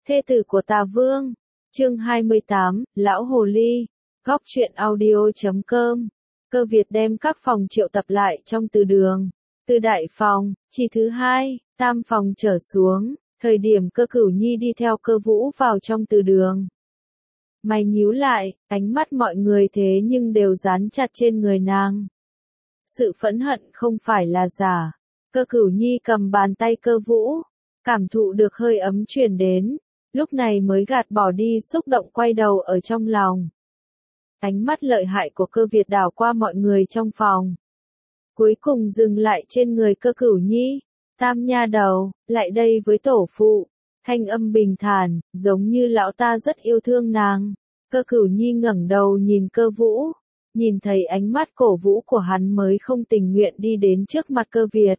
Thê tử của Tà Vương. Chương 28, Lão Hồ Ly. Góc truyện audio.com. Cơ Việt đem các phòng triệu tập lại trong từ đường. Từ đại phòng, chỉ thứ hai, tam phòng trở xuống, thời điểm Cơ Cửu Nhi đi theo Cơ Vũ vào trong từ đường. Mày nhíu lại, ánh mắt mọi người thế nhưng đều dán chặt trên người nàng. Sự phẫn hận không phải là giả. Cơ Cửu Nhi cầm bàn tay Cơ Vũ, cảm thụ được hơi ấm truyền đến, lúc này mới gạt bỏ đi xúc động quay đầu ở trong lòng. Ánh mắt lợi hại của Cơ Việt đảo qua mọi người trong phòng. Cuối cùng dừng lại trên người Cơ Cửu Nhi. Tam nha đầu, lại đây với tổ phụ. Thanh âm bình thản, giống như lão ta rất yêu thương nàng. Cơ Cửu Nhi ngẩng đầu nhìn Cơ Vũ. Nhìn thấy ánh mắt cổ vũ của hắn mới không tình nguyện đi đến trước mặt Cơ Việt.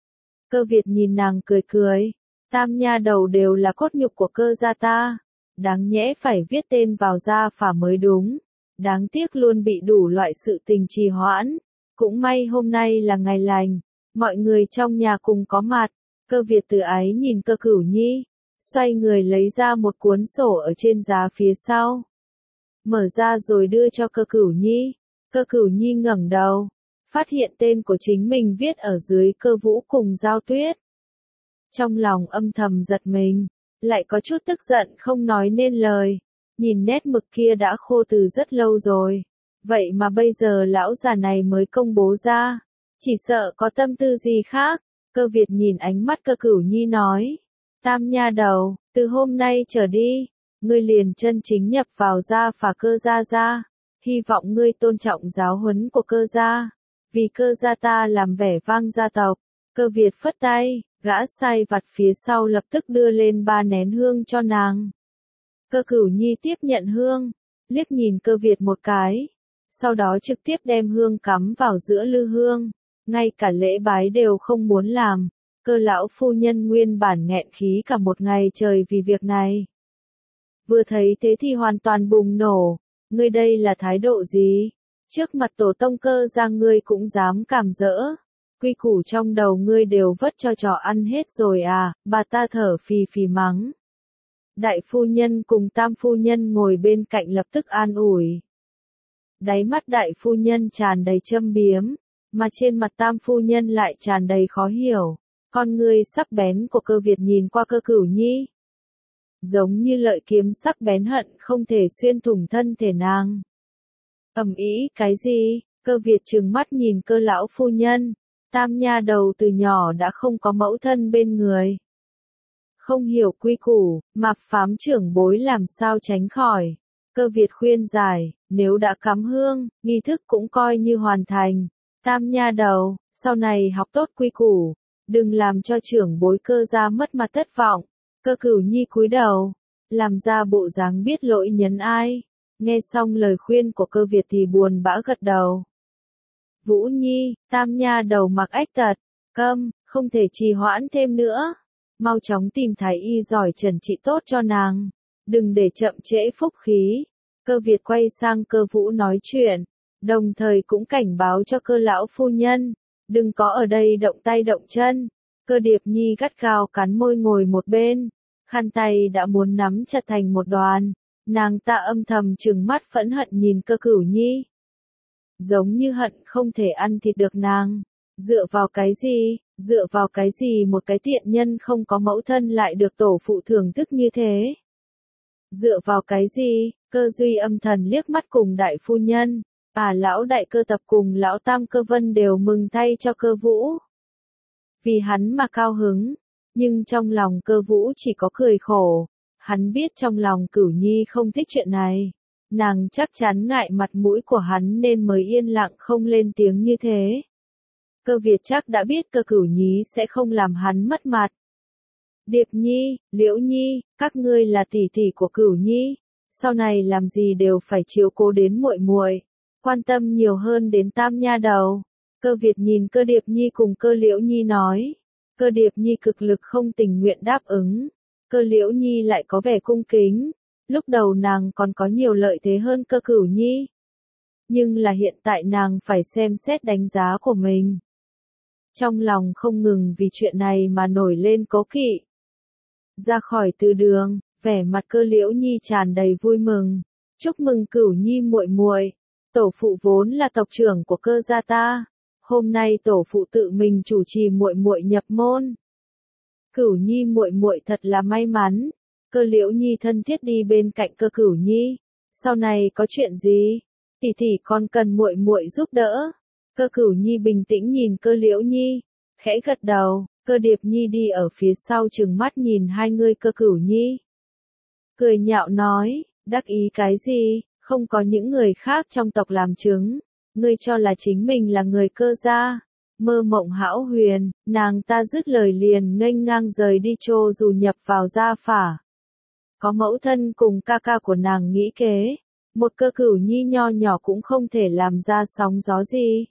Cơ Việt nhìn nàng cười cười. Tam nha đầu đều là cốt nhục của Cơ gia ta. Đáng nhẽ phải viết tên vào gia phả mới đúng. Đáng tiếc luôn bị đủ loại sự tình trì hoãn. Cũng may hôm nay là ngày lành. Mọi người trong nhà cùng có mặt. Cơ Việt từ ái nhìn Cơ Cửu Nhi. Xoay người lấy ra một cuốn sổ ở trên giá phía sau. Mở ra rồi đưa cho Cơ Cửu Nhi. Cơ Cửu Nhi ngẩng đầu. Phát hiện tên của chính mình viết ở dưới Cơ Vũ cùng Giao Tuyết. Trong lòng âm thầm giật mình. Lại có chút tức giận không nói nên lời. Nhìn nét mực kia đã khô từ rất lâu rồi. Vậy mà bây giờ lão già này mới công bố ra. Chỉ sợ có tâm tư gì khác. Cơ Việt nhìn ánh mắt Cơ Cửu Nhi nói. Tam nha đầu, từ hôm nay trở đi, ngươi liền chân chính nhập vào gia phả Cơ gia gia. Hy vọng ngươi tôn trọng giáo huấn của Cơ gia. Vì Cơ gia ta làm vẻ vang gia tộc. Cơ Việt phất tay, gã sai vặt phía sau lập tức đưa lên 3 nén hương cho nàng. Cơ Cửu Nhi tiếp nhận hương, liếc nhìn Cơ Việt một cái. Sau đó trực tiếp đem hương cắm vào giữa lư hương. Ngay cả lễ bái đều không muốn làm. Cơ lão phu nhân nguyên bản nghẹn khí cả một ngày trời vì việc này. Vừa thấy thế thì hoàn toàn bùng nổ. Ngươi đây là thái độ gì? Trước mặt tổ tông Cơ gia ngươi cũng dám càm rỡ. Quy củ trong đầu ngươi đều vất cho trò ăn hết rồi à? Bà ta thở phì phì mắng. Đại phu nhân cùng tam phu nhân ngồi bên cạnh lập tức an ủi. Đáy mắt đại phu nhân tràn đầy châm biếm, mà trên mặt tam phu nhân lại tràn đầy khó hiểu. Con ngươi sắc bén của Cơ Việt nhìn qua Cơ Cửu Nhi. Giống như lợi kiếm sắc bén hận không thể xuyên thủng thân thể nàng. Ầm ĩ, cái gì? Cơ Việt trừng mắt nhìn Cơ lão phu nhân. Tam nha đầu từ nhỏ đã không có mẫu thân bên người. Không hiểu quy củ, mạp phám trưởng bối làm sao tránh khỏi. Cơ Việt khuyên giải, nếu đã cắm hương, nghi thức cũng coi như hoàn thành. Tam nha đầu, sau này học tốt quy củ, đừng làm cho trưởng bối Cơ gia mất mặt thất vọng. Cơ Cửu Nhi cúi đầu, làm ra bộ dáng biết lỗi nhấn ai. Nghe xong lời khuyên của Cơ Việt thì buồn bã gật đầu. Vũ Nhi, tam nha đầu mặc ách tật, câm, không thể trì hoãn thêm nữa. Mau chóng tìm thái y giỏi trần trị tốt cho nàng. Đừng để chậm trễ phúc khí. Cơ Việt quay sang Cơ Vũ nói chuyện. Đồng thời cũng cảnh báo cho Cơ lão phu nhân. Đừng có ở đây động tay động chân. Cơ Điệp Nhi gắt gao cắn môi ngồi một bên. Khăn tay đã muốn nắm chặt thành một đoàn. Nàng ta âm thầm trừng mắt phẫn hận nhìn Cơ Cửu Nhi. Giống như hận không thể ăn thịt được nàng. Dựa vào cái gì? Dựa vào cái gì một cái tiện nhân không có mẫu thân lại được tổ phụ thưởng thức như thế? Dựa vào cái gì? Cơ Duy âm thần liếc mắt cùng đại phu nhân. Lão đại Cơ tập cùng lão tam Cơ Vân đều mừng thay cho Cơ Vũ. Vì hắn mà cao hứng. Nhưng trong lòng Cơ Vũ chỉ có cười khổ. Hắn biết trong lòng Cửu Nhi không thích chuyện này. Nàng chắc chắn ngại mặt mũi của hắn nên mới yên lặng không lên tiếng như thế. Cơ Việt chắc đã biết Cơ Cửu Nhi sẽ không làm hắn mất mặt. Điệp Nhi, Liễu Nhi, các ngươi là tỷ tỷ của Cửu Nhi, sau này làm gì đều phải chiếu cố đến muội muội, quan tâm nhiều hơn đến tam nha đầu. Cơ Việt nhìn Cơ Điệp Nhi cùng Cơ Liễu Nhi nói. Cơ Điệp Nhi cực lực không tình nguyện đáp ứng. Cơ Liễu Nhi lại có vẻ cung kính. Lúc đầu nàng còn có nhiều lợi thế hơn Cơ Cửu Nhi. Nhưng là hiện tại nàng phải xem xét đánh giá của mình. Trong lòng không ngừng vì chuyện này mà nổi lên cố kỵ. Ra khỏi từ đường, Vẻ mặt Cơ Liễu Nhi tràn đầy vui mừng. Chúc mừng Cửu Nhi muội muội. Tổ phụ vốn là tộc trưởng của Cơ gia ta. Hôm nay tổ phụ tự mình chủ trì muội muội nhập môn. Cửu Nhi muội muội thật là may mắn. Cơ Liễu Nhi thân thiết đi bên cạnh Cơ Cửu Nhi. Sau này có chuyện gì? Tỷ tỷ con cần muội muội giúp đỡ. Cơ Cửu Nhi bình tĩnh nhìn Cơ Liễu Nhi, khẽ gật đầu. Cơ Điệp Nhi đi ở phía sau trừng mắt nhìn hai người Cơ Cửu Nhi. Cười nhạo nói, đắc ý cái gì, không có những người khác trong tộc làm chứng. Ngươi cho là chính mình là người Cơ gia. Mơ mộng hão huyền, nàng ta dứt lời liền nghênh ngang rời đi Trô dù nhập vào gia phả. Có mẫu thân cùng ca ca của nàng nghĩ kế, một Cơ Cửu Nhi nho nhỏ cũng không thể làm ra sóng gió gì.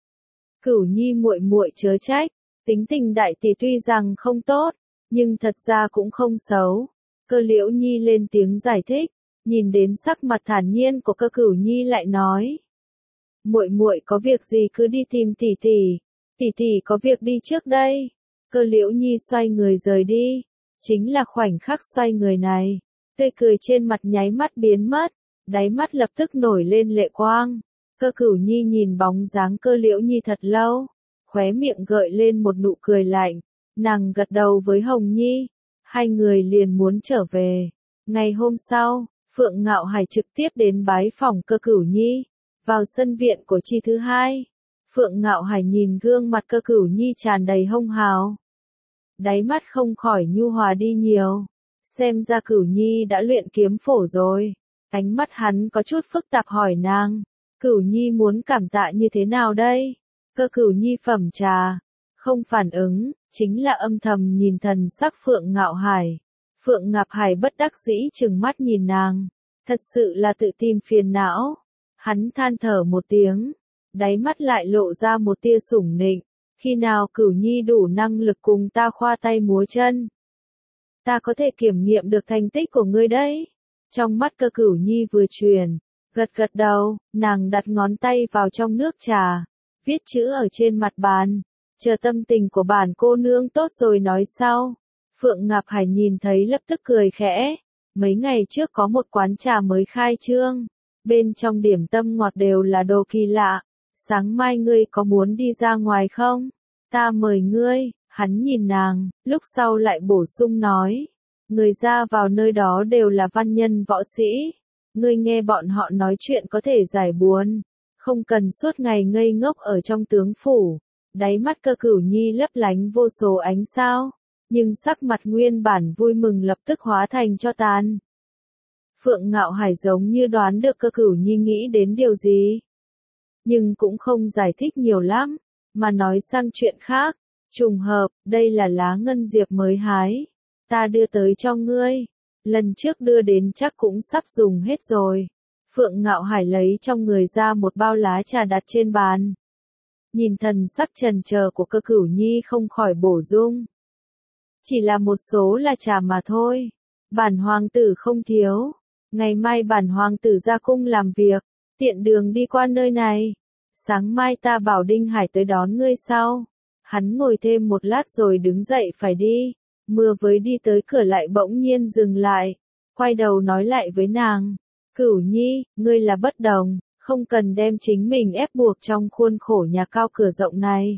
Cửu Nhi muội muội chớ trách, tính tình đại tỷ tuy rằng không tốt, nhưng thật ra cũng không xấu. Cơ Liễu Nhi lên tiếng giải thích, nhìn đến sắc mặt thản nhiên của Cơ Cửu Nhi lại nói: "Muội muội có việc gì cứ đi tìm tỷ tỷ, tỷ tỷ có việc đi trước đây." Cơ Liễu Nhi xoay người rời đi, chính là khoảnh khắc xoay người này, tươi cười trên mặt nháy mắt biến mất, đáy mắt lập tức nổi lên lệ quang. Cơ Cửu Nhi nhìn bóng dáng Cơ Liễu Nhi thật lâu, khóe miệng gợi lên một nụ cười lạnh, nàng gật đầu với Hồng Nhi, hai người liền muốn trở về. Ngày hôm sau, Phượng Ngạo Hải trực tiếp đến bái phỏng Cơ Cửu Nhi, vào sân viện của Chi thứ hai. Phượng Ngạo Hải nhìn gương mặt Cơ Cửu Nhi tràn đầy hông hào, đáy mắt không khỏi nhu hòa đi nhiều, xem ra Cửu Nhi đã luyện kiếm phổ rồi. Ánh mắt hắn có chút phức tạp hỏi nàng, Cửu Nhi muốn cảm tạ như thế nào đây? Cơ Cửu Nhi phẩm trà, không phản ứng, chính là âm thầm nhìn thần sắc Phượng Ngạo Hải. Phượng Ngạo Hải bất đắc dĩ trừng mắt nhìn nàng, thật sự là tự tìm phiền não. Hắn than thở một tiếng, đáy mắt lại lộ ra một tia sủng nịnh, khi nào Cửu Nhi đủ năng lực cùng ta khoa tay múa chân, ta có thể kiểm nghiệm được thành tích của ngươi đấy. Trong mắt Cơ Cửu Nhi vừa chuyển, gật gật đầu, nàng đặt ngón tay vào trong nước trà, viết chữ ở trên mặt bàn, chờ tâm tình của bản cô nương tốt rồi nói sau. Phượng Ngạo Hải nhìn thấy lập tức cười khẽ, mấy ngày trước có một quán trà mới khai trương, bên trong điểm tâm ngọt đều là đồ kỳ lạ, sáng mai ngươi có muốn đi ra ngoài không? Ta mời ngươi. Hắn nhìn nàng, lúc sau lại bổ sung nói, người ra vào nơi đó đều là văn nhân võ sĩ, ngươi nghe bọn họ nói chuyện có thể giải buồn, không cần suốt ngày ngây ngốc ở trong tướng phủ. Đáy mắt Cơ Cửu Nhi lấp lánh vô số ánh sao, nhưng sắc mặt nguyên bản vui mừng lập tức hóa thành tro tàn. Phượng Ngạo Hải giống như đoán được Cơ Cửu Nhi nghĩ đến điều gì, nhưng cũng không giải thích nhiều lắm, mà nói sang chuyện khác. Trùng hợp, đây là lá ngân diệp mới hái, ta đưa tới cho ngươi, lần trước đưa đến chắc cũng sắp dùng hết rồi. Phượng Ngạo Hải lấy trong người ra một bao lá trà đặt trên bàn. Nhìn thần sắc trần chờ của Cơ Cửu Nhi không khỏi bổ dung. Chỉ là một số là trà mà thôi, bản hoàng tử không thiếu, ngày mai bản hoàng tử ra cung làm việc, tiện đường đi qua nơi này, sáng mai ta bảo Đinh Hải tới đón ngươi sau. Hắn ngồi thêm một lát rồi đứng dậy phải đi, mưa với đi tới cửa lại bỗng nhiên dừng lại, quay đầu nói lại với nàng, Cửu Nhi, ngươi là bất đồng, không cần đem chính mình ép buộc trong khuôn khổ nhà cao cửa rộng này.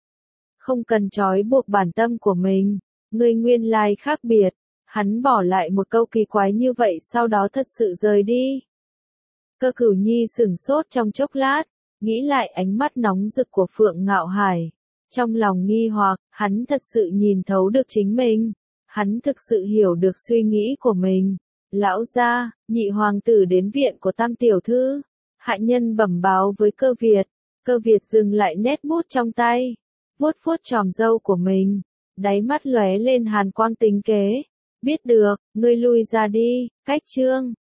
Không cần trói buộc bản tâm của mình, ngươi nguyên lai khác biệt. Hắn bỏ lại một câu kỳ quái như vậy sau đó thật sự rời đi. Cơ Cửu Nhi sửng sốt trong chốc lát, nghĩ lại ánh mắt nóng rực của Phượng Ngạo Hải. Trong lòng nghi hoặc, hắn thật sự nhìn thấu được chính mình, hắn thực sự hiểu được suy nghĩ của mình. Lão gia, nhị hoàng tử đến viện của Tam tiểu thư. Hạ nhân bẩm báo với Cơ Việt dừng lại nét bút trong tay, vuốt vuốt chòm râu của mình, đáy mắt lóe lên hàn quang tính kế. Biết được, ngươi lui ra đi, cách chương.